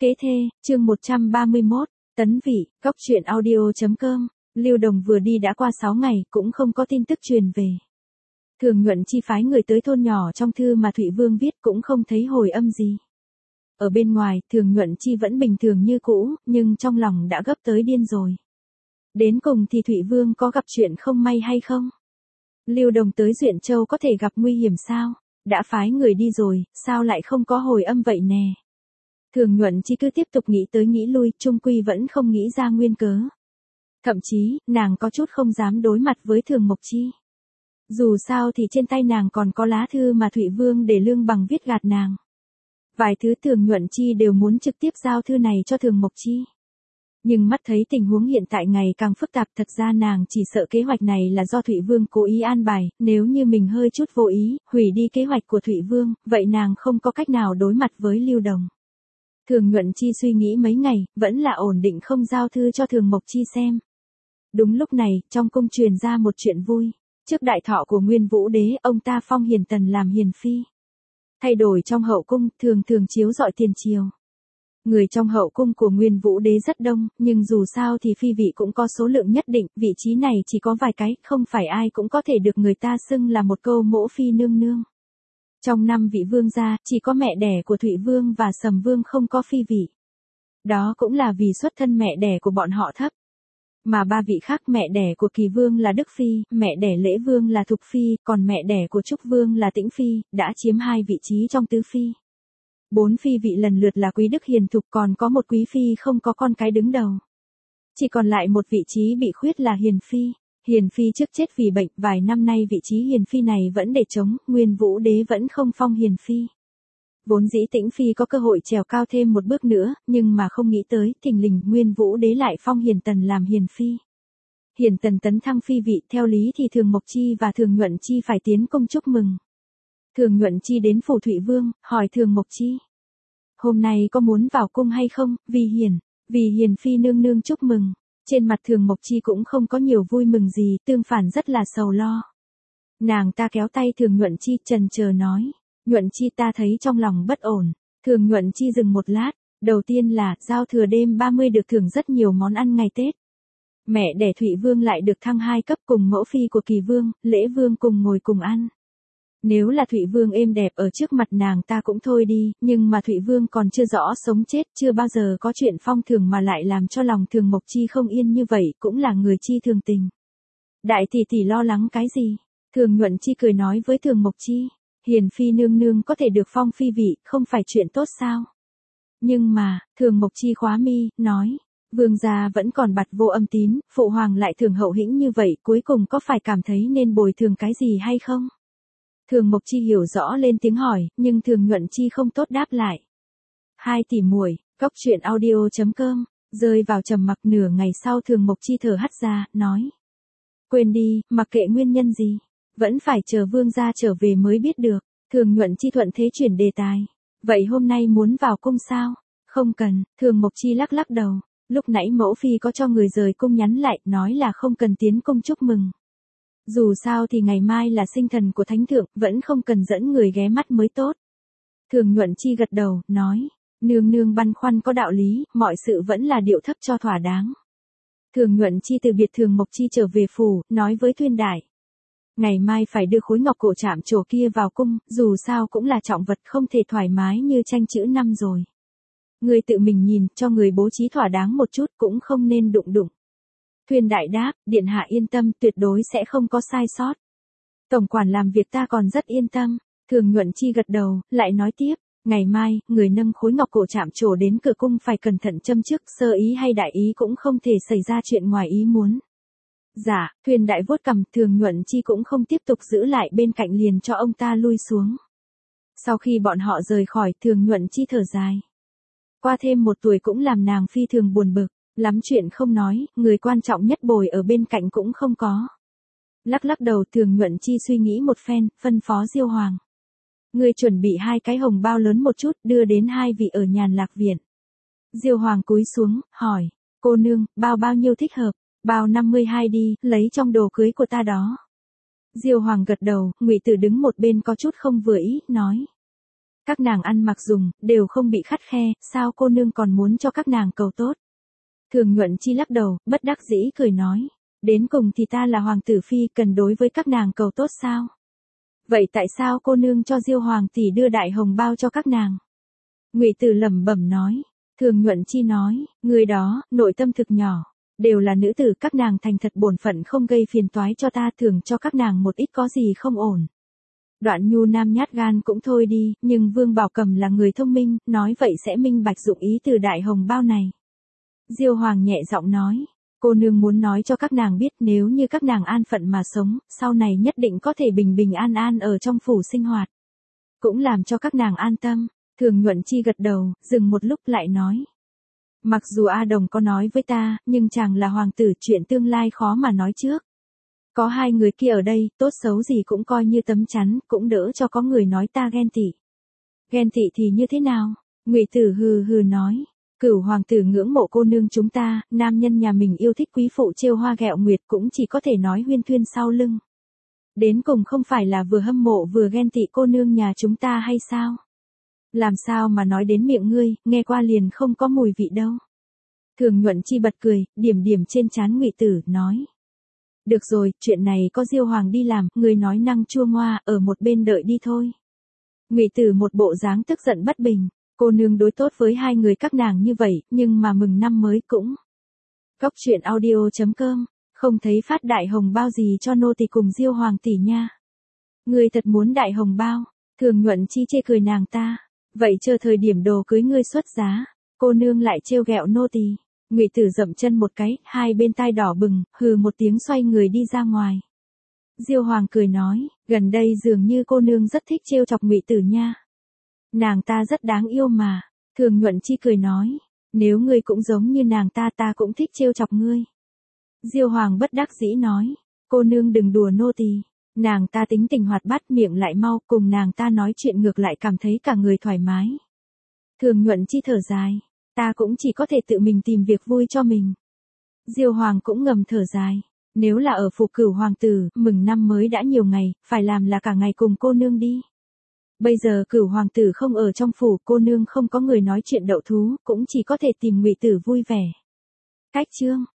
Kế thê, chương 131, Tấn Vị, Góc truyện audio.com, Lưu Đồng vừa đi đã qua 6 ngày, cũng không có tin tức truyền về. Thường Nhuận Chi phái người tới thôn nhỏ trong thư mà Thụy Vương viết cũng không thấy hồi âm gì. Ở bên ngoài, Thường Nhuận Chi vẫn bình thường như cũ, nhưng trong lòng đã gấp tới điên rồi. Đến cùng thì Thụy Vương có gặp chuyện không may hay không? Lưu Đồng tới Duyện Châu có thể gặp nguy hiểm sao? Đã phái người đi rồi, sao lại không có hồi âm vậy nè? Thường Nhuận Chi cứ tiếp tục nghĩ tới nghĩ lui, chung quy vẫn không nghĩ ra nguyên cớ. Thậm chí, nàng có chút không dám đối mặt với Thường Mộc Chi. Dù sao thì trên tay nàng còn có lá thư mà Thụy Vương để Lương Bằng viết gạt nàng. Vài thứ Thường Nhuận Chi đều muốn trực tiếp giao thư này cho Thường Mộc Chi. Nhưng mắt thấy tình huống hiện tại ngày càng phức tạp, thật ra nàng chỉ sợ kế hoạch này là do Thụy Vương cố ý an bài, nếu như mình hơi chút vô ý, hủy đi kế hoạch của Thụy Vương, vậy nàng không có cách nào đối mặt với Lưu Đồng. Thường Nhuận Chi suy nghĩ mấy ngày, vẫn là ổn định không giao thư cho Thường Mộc Chi xem. Đúng lúc này, trong cung truyền ra một chuyện vui. Trước đại thọ của Nguyên Vũ Đế, ông ta phong Hiền Tần làm hiền phi. Thay đổi trong hậu cung, thường chiếu rọi tiền triều. Người trong hậu cung của Nguyên Vũ Đế rất đông, nhưng dù sao thì phi vị cũng có số lượng nhất định, vị trí này chỉ có vài cái, không phải ai cũng có thể được người ta xưng là một câu mỗ phi nương nương. Trong 5 vị vương gia, chỉ có mẹ đẻ của Thụy Vương và Sầm Vương không có phi vị. Đó cũng là vì xuất thân mẹ đẻ của bọn họ thấp. Mà 3 vị khác, mẹ đẻ của Kỳ Vương là Đức Phi, mẹ đẻ Lễ Vương là Thục Phi, còn mẹ đẻ của Trúc Vương là Tĩnh Phi, đã chiếm 2 vị trí trong tứ phi. 4 phi vị lần lượt là Quý Đức Hiền Thục, còn có một Quý Phi không có con cái đứng đầu. Chỉ còn lại một vị trí bị khuyết là Hiền Phi. Hiền Phi trước chết vì bệnh, vài năm nay vị trí Hiền Phi này vẫn để trống, Nguyên Vũ Đế vẫn không phong Hiền Phi. Vốn dĩ Tĩnh Phi có cơ hội trèo cao thêm một bước nữa, nhưng mà không nghĩ tới, thình lình Nguyên Vũ Đế lại phong Hiền Tần làm Hiền Phi. Hiền Tần tấn thăng phi vị, theo lý thì Thường Mộc Chi và Thường Nhuận Chi phải tiến công chúc mừng. Thường Nhuận Chi đến phủ Thụy Vương, hỏi Thường Mộc Chi. Hôm nay có muốn vào cung hay không, vì Hiền Phi nương nương chúc mừng. Trên mặt Thường Mộc Chi cũng không có nhiều vui mừng gì, tương phản rất là sầu lo. Nàng ta kéo tay Thường Nhuận Chi, chần chờ nói. Nhuận Chi, ta thấy trong lòng bất ổn. Thường Nhuận Chi dừng một lát. Đầu tiên là, giao thừa đêm 30 được thưởng rất nhiều món ăn ngày Tết. Mẹ đẻ Thụy Vương lại được thăng 2 cấp, cùng mẫu phi của Kỳ Vương, Lễ Vương cùng ngồi cùng ăn. Nếu là Thụy Vương êm đẹp ở trước mặt nàng ta cũng thôi đi, nhưng mà Thụy Vương còn chưa rõ sống chết, chưa bao giờ có chuyện phong thưởng mà lại làm cho lòng Thường Mộc Chi không yên như vậy, cũng là người chi thường tình. Đại tỷ tỷ lo lắng cái gì? Thường Nhuận Chi cười nói với Thường Mộc Chi. Hiền Phi nương nương có thể được phong phi vị, không phải chuyện tốt sao? Nhưng mà, Thường Mộc Chi khóa mi, nói. Vương gia vẫn còn bặt vô âm tín, phụ hoàng lại thường hậu hĩnh như vậy, cuối cùng có phải cảm thấy nên bồi thường cái gì hay không? Thường Mộc Chi hiểu rõ lên tiếng hỏi, nhưng Thường Nhuận Chi không tốt đáp lại. 2 tỷ muội, Góc truyện audio.com, rơi vào trầm mặc nửa ngày sau Thường Mộc Chi thở hắt ra, nói. Quên đi, mặc kệ nguyên nhân gì, vẫn phải chờ vương gia trở về mới biết được. Thường Nhuận Chi thuận thế chuyển đề tài. Vậy hôm nay muốn vào cung sao? Không cần, Thường Mộc Chi lắc đầu. Lúc nãy mẫu phi có cho người rời cung nhắn lại, nói là không cần tiến cung chúc mừng. Dù sao thì ngày mai là sinh thần của thánh thượng, vẫn không cần dẫn người ghé mắt mới tốt. Thường Nhuận Chi gật đầu, nói. Nương nương băn khoăn có đạo lý, mọi sự vẫn là điệu thấp cho thỏa đáng. Thường Nhuận Chi từ biệt Thường Mộc Chi trở về phủ, nói với Thuyên Đại. Ngày mai phải đưa khối ngọc cổ chạm trổ kia vào cung, dù sao cũng là trọng vật, không thể thoải mái như tranh chữ năm rồi. Người tự mình nhìn, cho người bố trí thỏa đáng một chút, cũng không nên đụng. Thuyên Đại đáp, điện hạ yên tâm, tuyệt đối sẽ không có sai sót. Tổng quản làm việc ta còn rất yên tâm. Thường Nhuận Chi gật đầu, lại nói tiếp, ngày mai, người nâng khối ngọc cổ chạm trổ đến cửa cung phải cẩn thận châm trước, sơ ý hay đại ý cũng không thể xảy ra chuyện ngoài ý muốn. Dạ, Thuyên Đại vuốt cằm, Thường Nhuận Chi cũng không tiếp tục giữ lại bên cạnh, liền cho ông ta lui xuống. Sau khi bọn họ rời khỏi, Thường Nhuận Chi thở dài. Qua thêm 1 tuổi cũng làm nàng phi thường buồn bực, lắm chuyện không nói, người quan trọng nhất bồi ở bên cạnh cũng không có. Lắc đầu, Thường Nhuận Chi suy nghĩ một phen, phân phó Diêu Hoàng. Người chuẩn bị 2 cái hồng bao lớn một chút, đưa đến 2 vị ở Nhàn Lạc Viện. Diêu Hoàng cúi xuống, hỏi, cô nương, bao nhiêu thích hợp? Bao 52 đi, lấy trong đồ cưới của ta đó. Diêu Hoàng gật đầu, Ngụy Tử đứng một bên có chút không vừa ý, nói. Các nàng ăn mặc dùng, đều không bị khắt khe, sao cô nương còn muốn cho các nàng cầu tốt. Thường Nhuận Chi lắc đầu, bất đắc dĩ cười nói. Đến cùng thì ta là hoàng tử phi, cần đối với các nàng cầu tốt sao? Vậy tại sao cô nương cho Diêu hoàng tỷ đưa đại hồng bao cho các nàng? Ngụy Tử lẩm bẩm nói. Thường Nhuận Chi nói, người đó, nội tâm thực nhỏ. Đều là nữ tử, các nàng thành thật bổn phận không gây phiền toái cho ta, thường cho các nàng một ít có gì không ổn. Đoạn Nhu Nam nhát gan cũng thôi đi, nhưng Vương Bảo Cầm là người thông minh, nói vậy sẽ minh bạch dụng ý từ đại hồng bao này. Diêu Hoàng nhẹ giọng nói, cô nương muốn nói cho các nàng biết nếu như các nàng an phận mà sống, sau này nhất định có thể bình bình an an ở trong phủ sinh hoạt. Cũng làm cho các nàng an tâm. Thường Nhuận Chi gật đầu, dừng một lúc lại nói. Mặc dù A Đồng có nói với ta, nhưng chàng là hoàng tử, chuyện tương lai khó mà nói trước. Có hai người kia ở đây, tốt xấu gì cũng coi như tấm chắn, cũng đỡ cho có người nói ta ghen tị. Ghen tị thì như thế nào? Ngụy Tử hừ hừ nói. Cửu hoàng tử ngưỡng mộ cô nương chúng ta, nam nhân nhà mình yêu thích quý phụ trêu hoa ghẹo nguyệt cũng chỉ có thể nói huyên thuyên sau lưng. Đến cùng không phải là vừa hâm mộ vừa ghen tị cô nương nhà chúng ta hay sao? Làm sao mà nói đến miệng ngươi, nghe qua liền không có mùi vị đâu. Thường Nhuận Chi bật cười, điểm điểm trên trán Ngụy Tử, nói. Được rồi, chuyện này có Diêu Hoàng đi làm, ngươi nói năng chua ngoa, ở một bên đợi đi thôi. Ngụy Tử một bộ dáng tức giận bất bình, cô nương đối tốt với hai người các nàng như vậy, nhưng mà mừng năm mới cũng. Góc truyện audio.com, không thấy phát đại hồng bao gì cho nô tỳ cùng Diêu Hoàng tỷ nha. Ngươi thật muốn đại hồng bao? Thường Nhuận Chi chê cười nàng ta. Vậy chờ thời điểm đồ cưới ngươi xuất giá, cô nương lại trêu ghẹo nô tỳ. Ngụy Tử dậm chân một cái, hai bên tai đỏ bừng, hừ một tiếng xoay người đi ra ngoài. Diêu Hoàng cười nói, gần đây dường như cô nương rất thích trêu chọc Ngụy Tử nha. Nàng ta rất đáng yêu mà. Thường Nhuận Chi cười nói, nếu ngươi cũng giống như nàng ta, ta cũng thích trêu chọc ngươi. Diêu Hoàng bất đắc dĩ nói, cô nương đừng đùa nô tỳ. Nàng ta tính tình hoạt bát, miệng lại mau, cùng nàng ta nói chuyện ngược lại cảm thấy cả người thoải mái. Thường Nhuận Chi thở dài, ta cũng chỉ có thể tự mình tìm việc vui cho mình. Diêu Hoàng cũng ngầm thở dài, nếu là ở phủ Cửu hoàng tử, mừng năm mới đã nhiều ngày, phải làm là cả ngày cùng cô nương đi. Bây giờ Cửu hoàng tử không ở trong phủ, cô nương không có người nói chuyện đậu thú, cũng chỉ có thể tìm Ngụy Tử vui vẻ. Cách chương